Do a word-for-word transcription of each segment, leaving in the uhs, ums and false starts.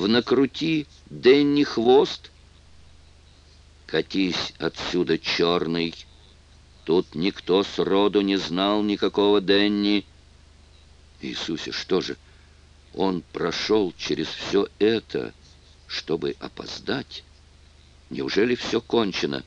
в накрути Денни хвост. Катись отсюда, черный. Тут никто сроду не знал никакого Денни. Иисусе, что же? Он прошел через все это, чтобы опоздать? Неужели все кончено?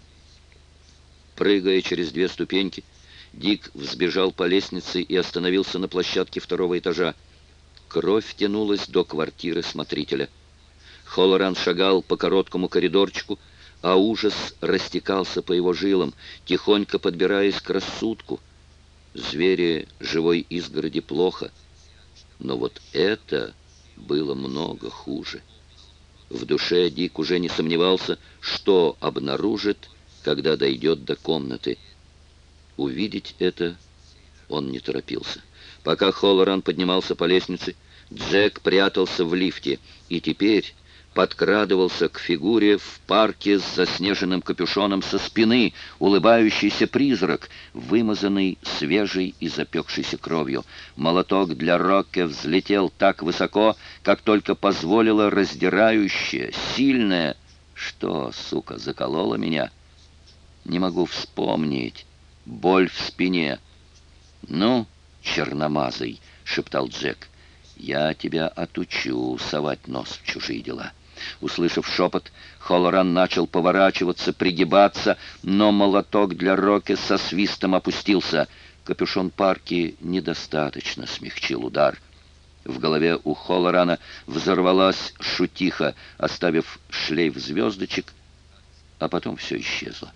Прыгая через две ступеньки, Дик взбежал по лестнице и остановился на площадке второго этажа. Кровь тянулась до квартиры смотрителя. Холлоран шагал по короткому коридорчику, а ужас растекался по его жилам, тихонько подбираясь к рассудку. Звери живой изгороди плохо, но вот это было много хуже. В душе Дик уже не сомневался, что обнаружит, когда дойдет до комнаты. Увидеть это он не торопился. Пока Холлоран поднимался по лестнице, Джек прятался в лифте и теперь подкрадывался к фигуре в парке с заснеженным капюшоном со спины, улыбающийся призрак, вымазанный свежей и запекшейся кровью. Молоток для Рокки взлетел так высоко, как только позволило раздирающее, сильное... Что, сука, заколола меня? Не могу вспомнить. Боль в спине. «Ну, черномазый», — шептал Джек, — «я тебя отучу совать нос в чужие дела». Услышав шепот, Холлоран начал поворачиваться, пригибаться, но молоток для Рокки со свистом опустился. Капюшон парки недостаточно смягчил удар. В голове у Холлорана взорвалась шутиха, оставив шлейф звездочек, а потом все исчезло.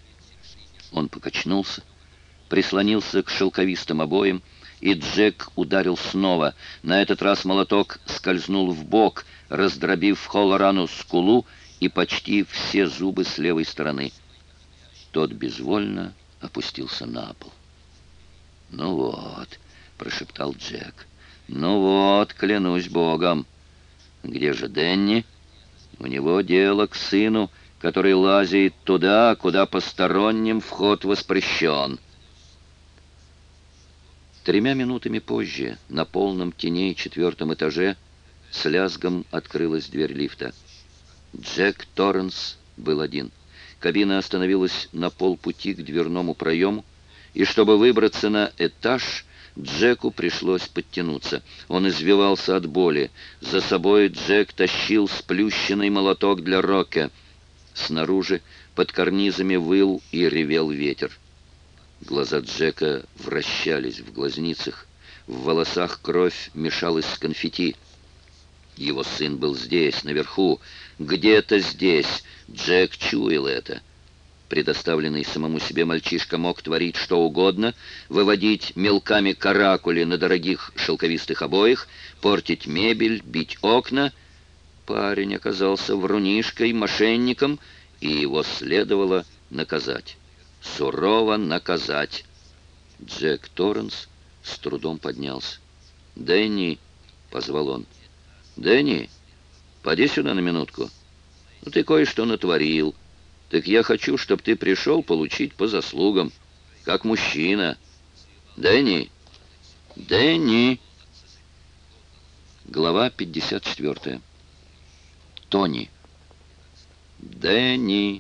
Он покачнулся, прислонился к шелковистым обоям, и Джек ударил снова. На этот раз молоток скользнул в бок, раздробив Холлорану скулу и почти все зубы с левой стороны. Тот безвольно опустился на пол. «Ну вот», — прошептал Джек, — «ну вот, клянусь Богом. Где же Денни? У него дело к сыну, который лазит туда, куда посторонним вход воспрещен». Тремя минутами позже, на полном теней четвертом этаже, с лязгом открылась дверь лифта. Джек Торренс был один. Кабина остановилась на полпути к дверному проему, и чтобы выбраться на этаж, Джеку пришлось подтянуться. Он извивался от боли. За собой Джек тащил сплющенный молоток для Рокки. Снаружи под карнизами выл и ревел ветер. Глаза Джека вращались в глазницах, в волосах кровь мешалась с конфетти. Его сын был здесь, наверху, где-то здесь. Джек чуял это. Предоставленный самому себе мальчишка мог творить что угодно, выводить мелками каракули на дорогих шелковистых обоях, портить мебель, бить окна. Парень оказался врунишкой, мошенником, и его следовало наказать. Сурово наказать. Джек Торренс с трудом поднялся. «Дэнни!» — позвал он. «Дэнни, поди сюда на минутку. Ну, ты кое-что натворил. Так я хочу, чтобы ты пришел получить по заслугам, как мужчина. Дэнни! Дэнни!» Глава пятьдесят четвёртая. Тони. «Дэнни!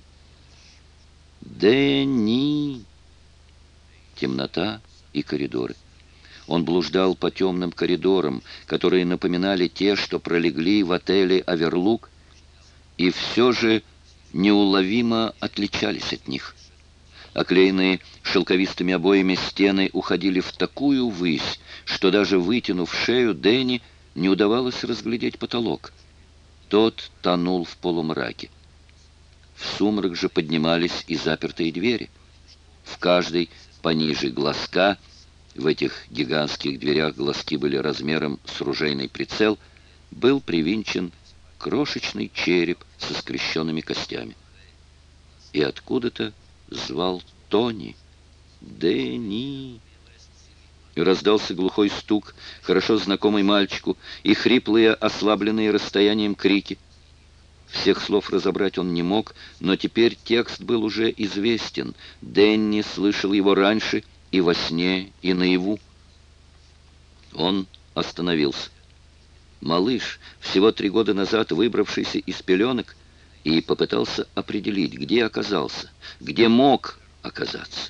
Дэнни!» Темнота и коридоры. Он блуждал по темным коридорам, которые напоминали те, что пролегли в отеле «Оверлук», и все же неуловимо отличались от них. Оклеенные шелковистыми обоями стены уходили в такую высь, что даже вытянув шею Дэнни не удавалось разглядеть потолок. Тот тонул в полумраке. В сумрак же поднимались и запертые двери. В каждой пониже глазка, в этих гигантских дверях глазки были размером с ружейный прицел, был привинчен крошечный череп со скрещенными костями. И откуда-то звал Тони. «Дэнни!» И раздался глухой стук, хорошо знакомый мальчику, и хриплые, ослабленные расстоянием крики. Всех слов разобрать он не мог, но теперь текст был уже известен. Дэнни слышал его раньше и во сне, и наяву. Он остановился. Малыш, всего три года назад выбравшийся из пеленок, и попытался определить, где оказался, где мог оказаться.